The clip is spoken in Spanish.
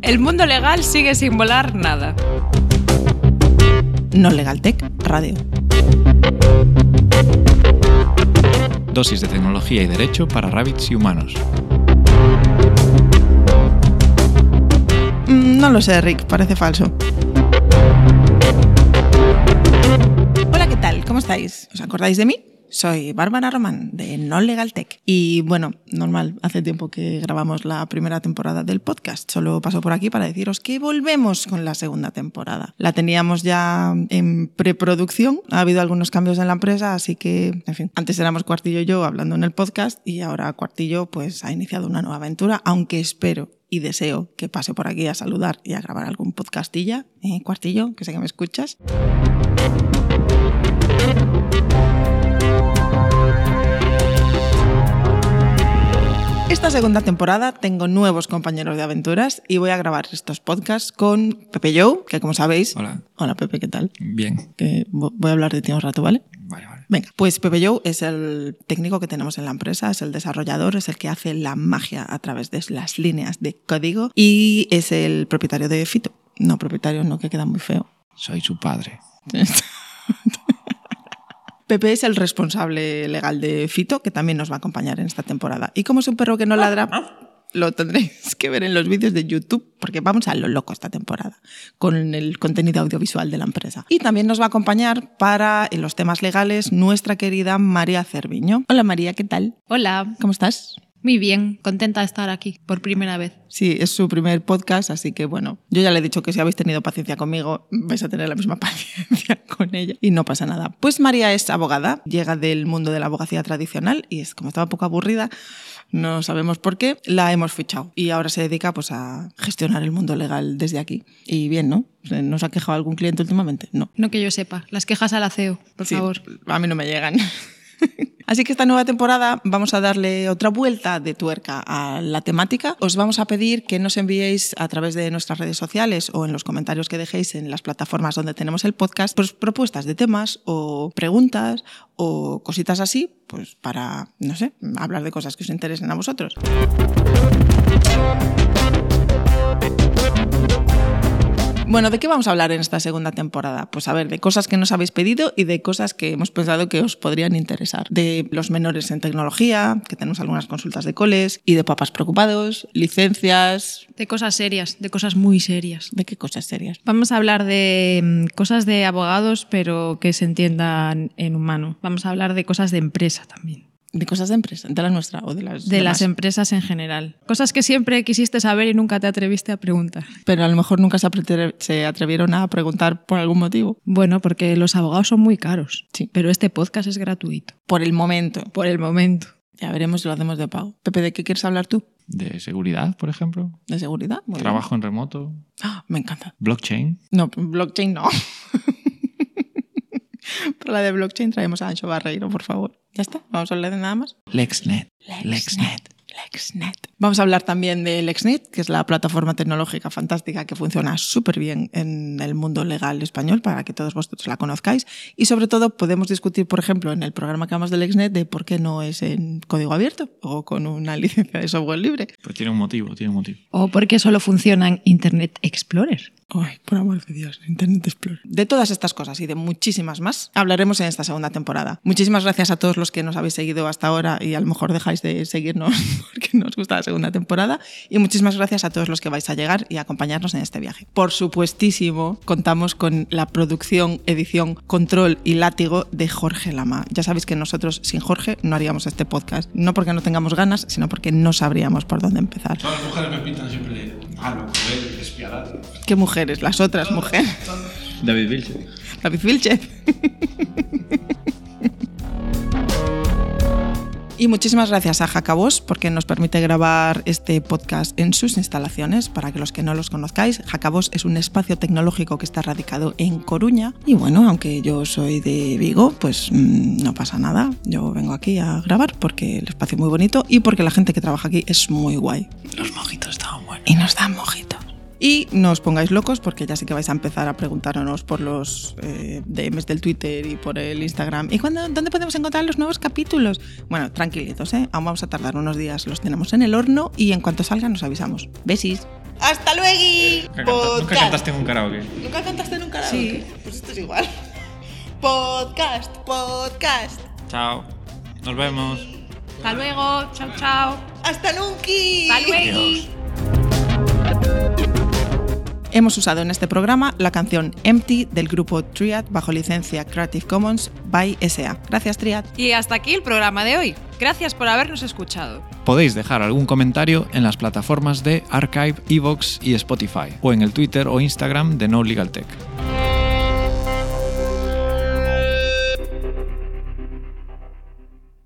El mundo legal sigue sin volar nada. No Legal Tech Radio. Dosis de tecnología y derecho para rabbits y humanos. No lo sé, Rick, parece falso. Hola, ¿qué tal? ¿Cómo estáis? ¿Os acordáis de mí? Soy Bárbara Román, de No Legal Tech. Y bueno, normal, hace tiempo que grabamos la primera temporada del podcast. Solo paso por aquí para deciros que volvemos con la segunda temporada. La teníamos ya en preproducción. Ha habido algunos cambios en la empresa, así que, en fin, antes éramos Cuartillo y yo hablando en el podcast y ahora Cuartillo pues ha iniciado una nueva aventura, aunque espero y deseo que pase por aquí a saludar y a grabar algún podcastilla. Cuartillo, que sé que me escuchas. Esta segunda temporada tengo nuevos compañeros de aventuras y voy a grabar estos podcasts con Pepe Joe, que como sabéis... Hola. Hola Pepe, ¿qué tal? Bien. Que voy a hablar de ti un rato, ¿vale? Vale. Venga, pues Pepe Joe es el técnico que tenemos en la empresa, es el desarrollador, es el que hace la magia a través de las líneas de código y es el propietario de Fito. No, propietario no, que queda muy feo. Soy su padre. Pepe es el responsable legal de Fito, que también nos va a acompañar en esta temporada. Y como es un perro que no ladra, lo tendréis que ver en los vídeos de YouTube, porque vamos a lo loco esta temporada, con el contenido audiovisual de la empresa. Y también nos va a acompañar para en los temas legales nuestra querida María Cerviño. Hola María, ¿qué tal? Hola. ¿Cómo estás? Muy bien, contenta de estar aquí por primera vez. Sí, es su primer podcast, así que bueno, yo ya le he dicho que si habéis tenido paciencia conmigo, vais a tener la misma paciencia con ella y no pasa nada. Pues María es abogada, llega del mundo de la abogacía tradicional y es como estaba un poco aburrida, no sabemos por qué, la hemos fichado y ahora se dedica pues a gestionar el mundo legal desde aquí. Y bien, ¿no? ¿No os ha quejado algún cliente últimamente? No. No que yo sepa, las quejas al CEO, por favor. A mí no me llegan. Así que esta nueva temporada vamos a darle otra vuelta de tuerca a la temática. Os vamos a pedir que nos enviéis a través de nuestras redes sociales o en los comentarios que dejéis en las plataformas donde tenemos el podcast, pues propuestas de temas o preguntas o cositas así, pues para, no sé, hablar de cosas que os interesen a vosotros. Bueno, ¿de qué vamos a hablar en esta segunda temporada? Pues a ver, de cosas que nos habéis pedido y de cosas que hemos pensado que os podrían interesar. De los menores en tecnología, que tenemos algunas consultas de coles, y de papás preocupados, licencias... De cosas serias, de cosas muy serias. ¿De qué cosas serias? Vamos a hablar de cosas de abogados, pero que se entiendan en humano. Vamos a hablar de cosas de empresa también. ¿De cosas de empresa? ¿De la nuestra o de las de demás? Las empresas en general. Cosas que siempre quisiste saber y nunca te atreviste a preguntar. Pero a lo mejor nunca se atrevieron a preguntar por algún motivo. Bueno, porque los abogados son muy caros. Sí. Pero este podcast es gratuito. Por el momento. Por el momento. Ya veremos si lo hacemos de pago. Pepe, ¿de qué quieres hablar tú? De seguridad, por ejemplo. ¿De seguridad? Muy Trabajo en remoto. Me encanta. Blockchain. No, blockchain no. Para la de blockchain traemos a Ancho Barreiro, por favor. Ya está, vamos a hablar de nada más. LexNet. Vamos a hablar también de LexNet, que es la plataforma tecnológica fantástica que funciona súper bien en el mundo legal español, para que todos vosotros la conozcáis. Y sobre todo podemos discutir, por ejemplo, en el programa que hablamos de LexNet, de por qué no es en código abierto o con una licencia de software libre. Pues tiene un motivo. O por qué solo funciona en Internet Explorer. Ay, por amor de Dios, Internet Explorer. De todas estas cosas y de muchísimas más hablaremos en esta segunda temporada. Muchísimas gracias a todos los que nos habéis seguido hasta ahora y a lo mejor dejáis de seguirnos porque no os gusta la segunda temporada. Y muchísimas gracias a todos los que vais a llegar y a acompañarnos en este viaje. Por supuestísimo, contamos con la producción, edición, control y látigo de Jorge Lama. Ya sabéis que nosotros sin Jorge no haríamos este podcast. No porque no tengamos ganas, sino porque no sabríamos por dónde empezar. Todas las mujeres me pintan siempre de malo, cruel, despiadado. ¿Qué mujeres? Las otras mujeres. David Vilche. David Vilche. Y muchísimas gracias a Jacabos porque nos permite grabar este podcast en sus instalaciones. Para que los que no los conozcáis, Jacabos es un espacio tecnológico que está radicado en Coruña. Y bueno, aunque yo soy de Vigo, pues no pasa nada. Yo vengo aquí a grabar porque el espacio es muy bonito y porque la gente que trabaja aquí es muy guay. Los mojitos estaban buenos. Y nos dan mojitos. Y no os pongáis locos porque ya sé que vais a empezar a preguntarnos por los DMs del Twitter y por el Instagram. ¿Y dónde podemos encontrar los nuevos capítulos? Bueno, tranquilitos, aún vamos a tardar unos días, los tenemos en el horno y en cuanto salgan nos avisamos. Besis. ¡Hasta luego! Nunca cantaste en un karaoke. ¿Nunca cantaste en un karaoke? Sí. Pues esto es igual. Podcast. Chao. Nos vemos. Hasta luego. Chao, chao. ¡Hasta nunca! Hasta luego. Adiós. Hemos usado en este programa la canción Empty del grupo Triad bajo licencia Creative Commons by SA. Gracias, Triad. Y hasta aquí el programa de hoy. Gracias por habernos escuchado. Podéis dejar algún comentario en las plataformas de Archive, Evox y Spotify, o en el Twitter o Instagram de No Legal Tech.